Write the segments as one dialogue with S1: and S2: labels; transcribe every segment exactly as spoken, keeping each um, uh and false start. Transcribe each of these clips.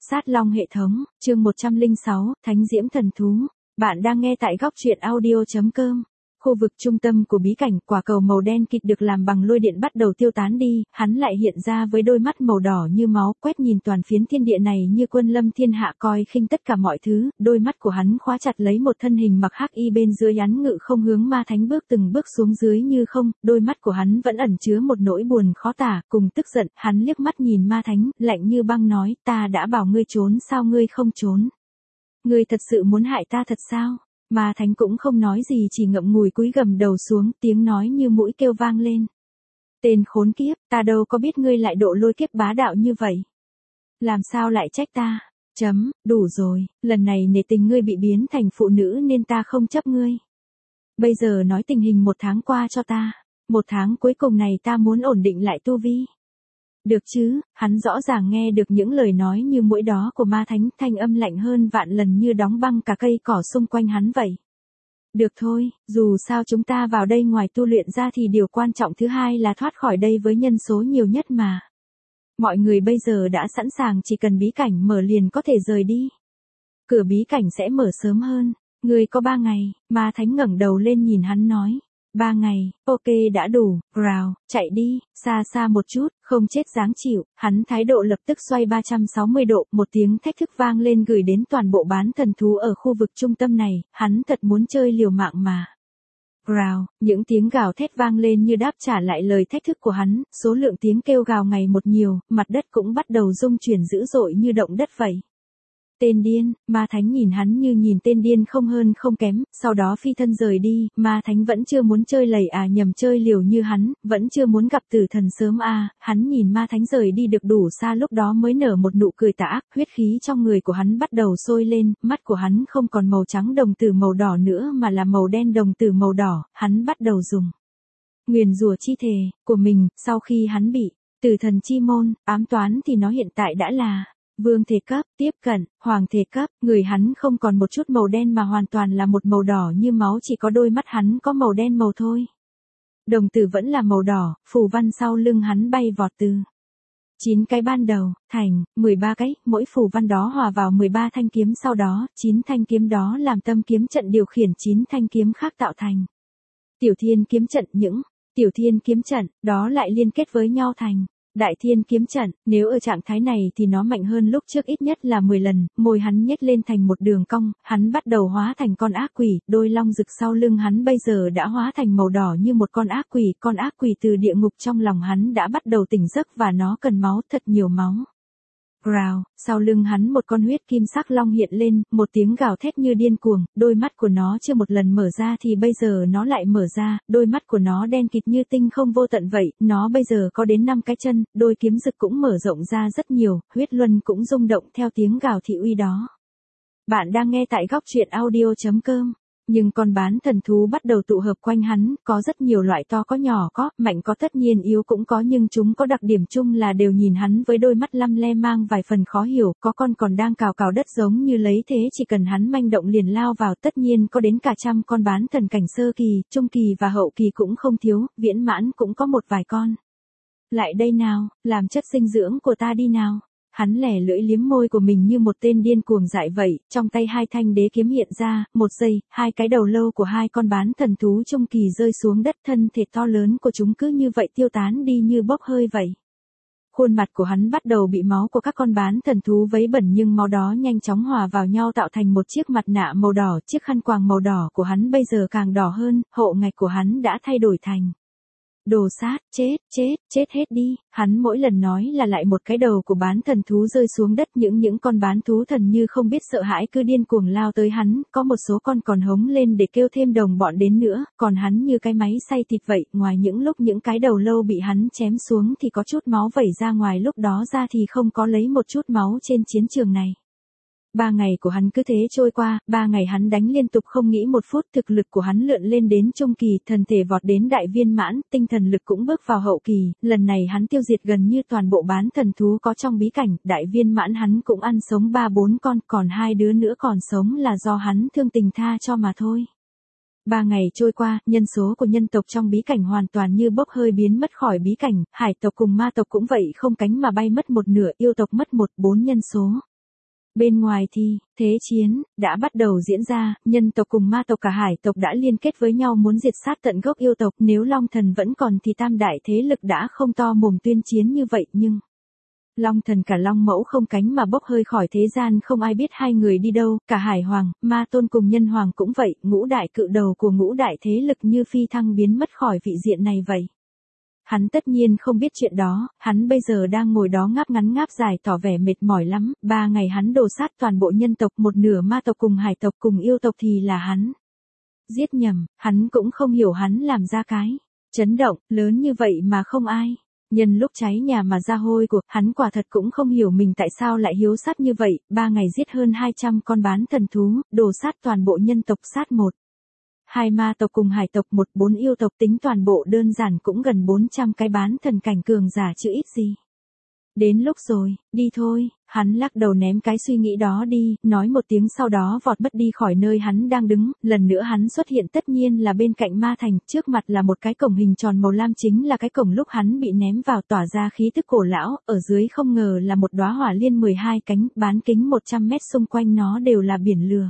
S1: Sát Long hệ thống, chương một trăm lẻ sáu, Thánh Diễm Thần Thú. Bạn đang nghe tại góc truyện audio chấm com. Khu vực trung tâm của bí cảnh, quả cầu màu đen kịt được làm bằng lôi điện bắt đầu tiêu tán đi, hắn lại hiện ra với đôi mắt màu đỏ như máu, quét nhìn toàn phiến thiên địa này như quân lâm thiên hạ coi khinh tất cả mọi thứ, đôi mắt của hắn khóa chặt lấy một thân hình mặc hắc y bên dưới hắn ngự không hướng ma thánh bước từng bước xuống dưới như không, đôi mắt của hắn vẫn ẩn chứa một nỗi buồn khó tả, cùng tức giận, hắn liếc mắt nhìn ma thánh, lạnh như băng nói, ta đã bảo ngươi trốn sao ngươi không trốn? Ngươi thật sự muốn hại ta thật sao? Ma thánh cũng không nói gì chỉ ngậm ngùi cúi gầm đầu xuống, tiếng nói như mũi kêu vang lên. Tên khốn kiếp, ta đâu có biết ngươi lại độ lôi kiếp bá đạo như vậy. Làm sao lại trách ta? Chấm, đủ rồi, lần này nể tình ngươi bị biến thành phụ nữ nên ta không chấp ngươi. Bây giờ nói tình hình một tháng qua cho ta, một tháng cuối cùng này ta muốn ổn định lại tu vi. Được chứ, hắn rõ ràng nghe được những lời nói như mũi đó của ma thánh, thanh âm lạnh hơn vạn lần như đóng băng cả cây cỏ xung quanh hắn vậy. Được thôi, dù sao chúng ta vào đây ngoài tu luyện ra thì điều quan trọng thứ hai là thoát khỏi đây với nhân số nhiều nhất mà. Mọi người bây giờ đã sẵn sàng, chỉ cần bí cảnh mở liền có thể rời đi. Cửa bí cảnh sẽ mở sớm hơn, ngươi có ba ngày, ma thánh ngẩng đầu lên nhìn hắn nói. Ba ngày, ok đã đủ, rào, chạy đi, xa xa một chút, không chết dáng chịu, hắn thái độ lập tức xoay ba trăm sáu mươi độ, một tiếng thách thức vang lên gửi đến toàn bộ bán thần thú ở khu vực trung tâm này, hắn thật muốn chơi liều mạng mà. Rào, những tiếng gào thét vang lên như đáp trả lại lời thách thức của hắn, số lượng tiếng kêu gào ngày một nhiều, mặt đất cũng bắt đầu rung chuyển dữ dội như động đất vậy. Tên điên, ma thánh nhìn hắn như nhìn tên điên không hơn không kém, sau đó phi thân rời đi, ma thánh vẫn chưa muốn chơi lầy à nhầm chơi liều như hắn, vẫn chưa muốn gặp tử thần sớm à, hắn nhìn ma thánh rời đi được đủ xa lúc đó mới nở một nụ cười tà ác, huyết khí trong người của hắn bắt đầu sôi lên, mắt của hắn không còn màu trắng đồng tử màu đỏ nữa mà là màu đen đồng tử màu đỏ, hắn bắt đầu dùng nguyền rủa chi thể của mình, sau khi hắn bị tử thần chi môn ám toán thì nó hiện tại đã là vương thể cấp, tiếp cận, hoàng thể cấp, người hắn không còn một chút màu đen mà hoàn toàn là một màu đỏ như máu, chỉ có đôi mắt hắn có màu đen màu thôi. Đồng tử vẫn là màu đỏ, phù văn sau lưng hắn bay vọt từ chín cái ban đầu, thành mười ba cái, mỗi phù văn đó hòa vào mười ba thanh kiếm, sau đó, chín thanh kiếm đó làm tâm kiếm trận điều khiển chín thanh kiếm khác tạo thành tiểu thiên kiếm trận, những tiểu thiên kiếm trận đó lại liên kết với nhau thành Đại Thiên kiếm trận, nếu ở trạng thái này thì nó mạnh hơn lúc trước ít nhất là mười lần, môi hắn nhếch lên thành một đường cong, hắn bắt đầu hóa thành con ác quỷ, đôi long rực sau lưng hắn bây giờ đã hóa thành màu đỏ như một con ác quỷ, con ác quỷ từ địa ngục trong lòng hắn đã bắt đầu tỉnh giấc và nó cần máu, thật nhiều máu. Rào, sau lưng hắn một con huyết kim sắc long hiện lên, một tiếng gào thét như điên cuồng, đôi mắt của nó chưa một lần mở ra thì bây giờ nó lại mở ra, đôi mắt của nó đen kịt như tinh không vô tận vậy, nó bây giờ có đến năm cái chân, đôi kiếm rực cũng mở rộng ra rất nhiều, huyết luân cũng rung động theo tiếng gào thị uy đó. Bạn đang nghe tại góc truyện audio chấm com. Nhưng con bán thần thú bắt đầu tụ hợp quanh hắn, có rất nhiều loại to có nhỏ có, mạnh có tất nhiên yếu cũng có, nhưng chúng có đặc điểm chung là đều nhìn hắn với đôi mắt lăm le mang vài phần khó hiểu, có con còn đang cào cào đất giống như lấy thế chỉ cần hắn manh động liền lao vào, tất nhiên có đến cả trăm con bán thần cảnh sơ kỳ, trung kỳ và hậu kỳ cũng không thiếu, viễn mãn cũng có một vài con. Lại đây nào, làm chất dinh dưỡng của ta đi nào. Hắn lẻ lưỡi liếm môi của mình như một tên điên cuồng dại vậy, trong tay hai thanh đế kiếm hiện ra, một giây, hai cái đầu lâu của hai con bán thần thú trung kỳ rơi xuống đất, thân thể to lớn của chúng cứ như vậy tiêu tán đi như bốc hơi vậy. Khuôn mặt của hắn bắt đầu bị máu của các con bán thần thú vấy bẩn nhưng máu đó nhanh chóng hòa vào nhau tạo thành một chiếc mặt nạ màu đỏ, chiếc khăn quàng màu đỏ của hắn bây giờ càng đỏ hơn, hộ ngạch của hắn đã thay đổi thành đồ sát, chết, chết, chết hết đi, hắn mỗi lần nói là lại một cái đầu của bán thần thú rơi xuống đất, những những con bán thú thần như không biết sợ hãi cứ điên cuồng lao tới hắn, có một số con còn hống lên để kêu thêm đồng bọn đến nữa, còn hắn như cái máy xay thịt vậy, ngoài những lúc những cái đầu lâu bị hắn chém xuống thì có chút máu vẩy ra ngoài, lúc đó ra thì không có lấy một chút máu trên chiến trường này. Ba ngày của hắn cứ thế trôi qua, ba ngày hắn đánh liên tục không nghĩ một phút, thực lực của hắn lượn lên đến trung kỳ, thần thể vọt đến đại viên mãn, tinh thần lực cũng bước vào hậu kỳ, lần này hắn tiêu diệt gần như toàn bộ bán thần thú có trong bí cảnh, đại viên mãn hắn cũng ăn sống ba bốn con, còn hai đứa nữa còn sống là do hắn thương tình tha cho mà thôi. Ba ngày trôi qua, nhân số của nhân tộc trong bí cảnh hoàn toàn như bốc hơi biến mất khỏi bí cảnh, hải tộc cùng ma tộc cũng vậy không cánh mà bay mất một nửa, yêu tộc mất một bốn nhân số. Bên ngoài thì, thế chiến, đã bắt đầu diễn ra, nhân tộc cùng ma tộc cả hải tộc đã liên kết với nhau muốn diệt sát tận gốc yêu tộc, nếu Long Thần vẫn còn thì tam đại thế lực đã không to mồm tuyên chiến như vậy nhưng... Long Thần cả Long Mẫu không cánh mà bốc hơi khỏi thế gian, không ai biết hai người đi đâu, cả Hải Hoàng, Ma Tôn cùng Nhân Hoàng cũng vậy, ngũ đại cự đầu của ngũ đại thế lực như phi thăng biến mất khỏi vị diện này vậy. Hắn tất nhiên không biết chuyện đó, hắn bây giờ đang ngồi đó ngáp ngắn ngáp dài tỏ vẻ mệt mỏi lắm, ba ngày hắn đổ sát toàn bộ nhân tộc, một nửa ma tộc cùng hải tộc cùng yêu tộc thì là hắn. Giết nhầm, hắn cũng không hiểu hắn làm ra cái chấn động lớn như vậy mà không ai. Nhân lúc cháy nhà mà ra hôi của, hắn quả thật cũng không hiểu mình tại sao lại hiếu sát như vậy, ba ngày giết hơn hai trăm con bán thần thú, đổ sát toàn bộ nhân tộc sát một. Hai ma tộc cùng hải tộc một bốn yêu tộc tính toàn bộ đơn giản cũng gần bốn trăm cái bán thần cảnh cường giả chứ ít gì. Đến lúc rồi, đi thôi, hắn lắc đầu ném cái suy nghĩ đó đi, nói một tiếng sau đó vọt mất đi khỏi nơi hắn đang đứng, lần nữa hắn xuất hiện tất nhiên là bên cạnh ma thành, trước mặt là một cái cổng hình tròn màu lam chính là cái cổng lúc hắn bị ném vào tỏa ra khí tức cổ lão, ở dưới không ngờ là một đóa hỏa liên mười hai cánh, bán kính một trăm mét xung quanh nó đều là biển lửa.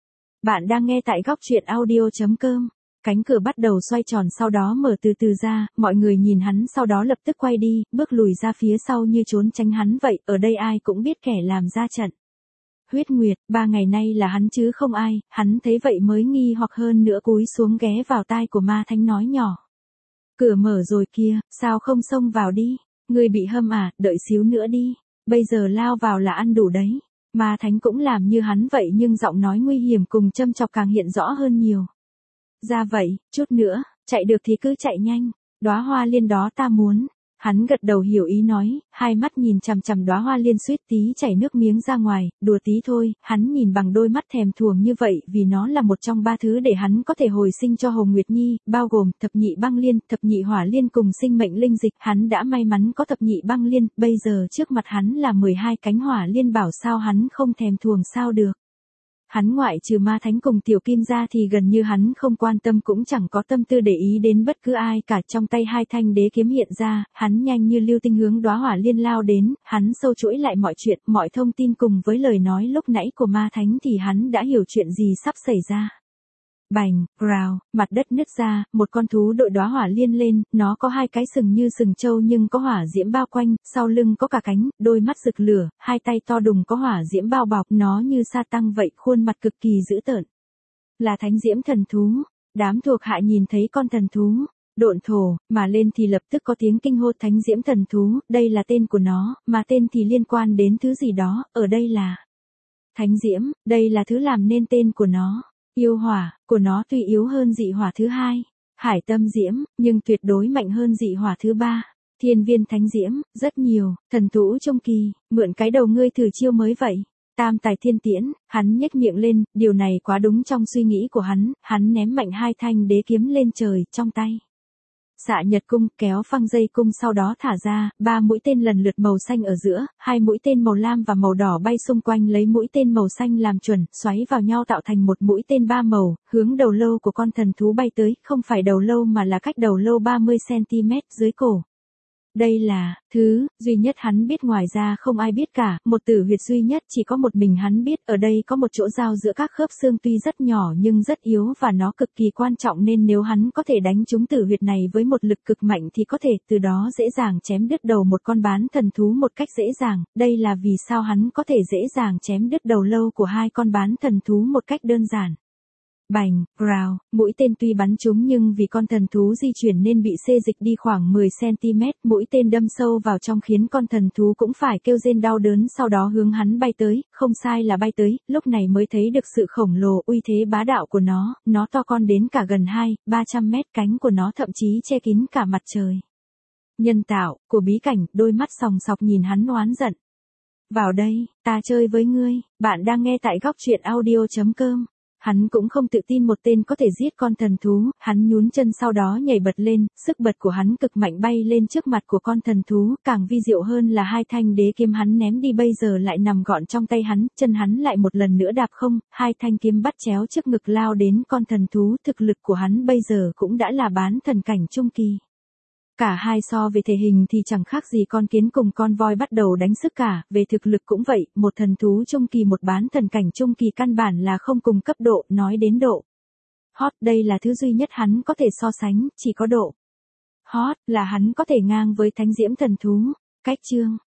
S1: Bạn đang nghe tại góc truyện audio chấm com. Cánh cửa bắt đầu xoay tròn sau đó mở từ từ ra, mọi người nhìn hắn sau đó lập tức quay đi, bước lùi ra phía sau như trốn tránh hắn vậy, ở đây ai cũng biết kẻ làm ra trận. Huyết Nguyệt, ba ngày nay là hắn chứ không ai, hắn thấy vậy mới nghi hoặc hơn nữa cúi xuống ghé vào tai của ma thánh nói nhỏ. Cửa mở rồi kia, sao không xông vào đi, người bị hâm à, đợi xíu nữa đi, bây giờ lao vào là ăn đủ đấy. Ma thánh cũng làm như hắn vậy nhưng giọng nói nguy hiểm cùng châm chọc càng hiện rõ hơn nhiều. Ra vậy, chút nữa, chạy được thì cứ chạy nhanh, đóa hoa liên đó ta muốn. Hắn gật đầu hiểu ý nói, hai mắt nhìn chằm chằm đóa hoa liên suýt tí chảy nước miếng ra ngoài, đùa tí thôi, hắn nhìn bằng đôi mắt thèm thuồng như vậy vì nó là một trong ba thứ để hắn có thể hồi sinh cho Hồng Nguyệt Nhi, bao gồm thập nhị băng liên, thập nhị hỏa liên cùng sinh mệnh linh dịch, hắn đã may mắn có thập nhị băng liên, bây giờ trước mặt hắn là mười hai cánh hỏa liên bảo sao hắn không thèm thuồng sao được. Hắn ngoại trừ ma thánh cùng tiểu kim ra thì gần như hắn không quan tâm cũng chẳng có tâm tư để ý đến bất cứ ai cả, trong tay hai thanh đế kiếm hiện ra, hắn nhanh như lưu tinh hướng đóa hỏa liên lao đến, hắn sâu chuỗi lại mọi chuyện, mọi thông tin cùng với lời nói lúc nãy của ma thánh thì hắn đã hiểu chuyện gì sắp xảy ra. Bành, rào, mặt đất nứt ra, một con thú đội đóa hỏa liên lên, nó có hai cái sừng như sừng trâu nhưng có hỏa diễm bao quanh, sau lưng có cả cánh, đôi mắt rực lửa, hai tay to đùng có hỏa diễm bao bọc, nó như sa tăng vậy, khuôn mặt cực kỳ dữ tợn. Là thánh diễm thần thú, đám thuộc hạ nhìn thấy con thần thú, độn thổ, mà lên thì lập tức có tiếng kinh hô thánh diễm thần thú, đây là tên của nó, mà tên thì liên quan đến thứ gì đó, ở đây là thánh diễm, đây là thứ làm nên tên của nó. Yêu hỏa của nó tuy yếu hơn dị hỏa thứ hai, hải tâm diễm, nhưng tuyệt đối mạnh hơn dị hỏa thứ ba. Thiên viên thánh diễm, rất nhiều, thần thú trung kỳ, mượn cái đầu ngươi thử chiêu mới vậy. Tam tài thiên tiễn, hắn nhếch miệng lên, điều này quá đúng trong suy nghĩ của hắn, hắn ném mạnh hai thanh đế kiếm lên trời, trong tay. Xạ nhật cung, kéo phăng dây cung sau đó thả ra, ba mũi tên lần lượt màu xanh ở giữa, hai mũi tên màu lam và màu đỏ bay xung quanh lấy mũi tên màu xanh làm chuẩn, xoáy vào nhau tạo thành một mũi tên ba màu, hướng đầu lâu của con thần thú bay tới, không phải đầu lâu mà là cách đầu lâu ba mươi xăng ti mét dưới cổ. Đây là thứ duy nhất hắn biết, ngoài ra không ai biết cả, một tử huyệt duy nhất chỉ có một mình hắn biết, ở đây có một chỗ giao giữa các khớp xương tuy rất nhỏ nhưng rất yếu và nó cực kỳ quan trọng nên nếu hắn có thể đánh trúng tử huyệt này với một lực cực mạnh thì có thể từ đó dễ dàng chém đứt đầu một con bán thần thú một cách dễ dàng, đây là vì sao hắn có thể dễ dàng chém đứt đầu lâu của hai con bán thần thú một cách đơn giản. Bành, rào, mũi tên tuy bắn trúng nhưng vì con thần thú di chuyển nên bị xê dịch đi khoảng mười xăng ti mét, mũi tên đâm sâu vào trong khiến con thần thú cũng phải kêu rên đau đớn sau đó hướng hắn bay tới, không sai là bay tới, lúc này mới thấy được sự khổng lồ uy thế bá đạo của nó, nó to con đến cả gần hai, ba trăm mét, cánh của nó thậm chí che kín cả mặt trời. Nhân tạo, của bí cảnh, đôi mắt sòng sọc nhìn hắn oán giận. Vào đây, ta chơi với ngươi, bạn đang nghe tại góc truyện audio chấm com. Hắn cũng không tự tin một tên có thể giết con thần thú, hắn nhún chân sau đó nhảy bật lên, sức bật của hắn cực mạnh bay lên trước mặt của con thần thú, càng vi diệu hơn là hai thanh đế kiếm hắn ném đi bây giờ lại nằm gọn trong tay hắn, chân hắn lại một lần nữa đạp không, hai thanh kiếm bắt chéo trước ngực lao đến con thần thú, thực lực của hắn bây giờ cũng đã là bán thần cảnh trung kỳ. Cả hai so về thể hình thì chẳng khác gì con kiến cùng con voi bắt đầu đánh sức cả, về thực lực cũng vậy, một thần thú trung kỳ một bán thần cảnh trung kỳ căn bản là không cùng cấp độ, nói đến độ hot đây là thứ duy nhất hắn có thể so sánh, chỉ có độ hot là hắn có thể ngang với thánh diễm thần thú. Cách chương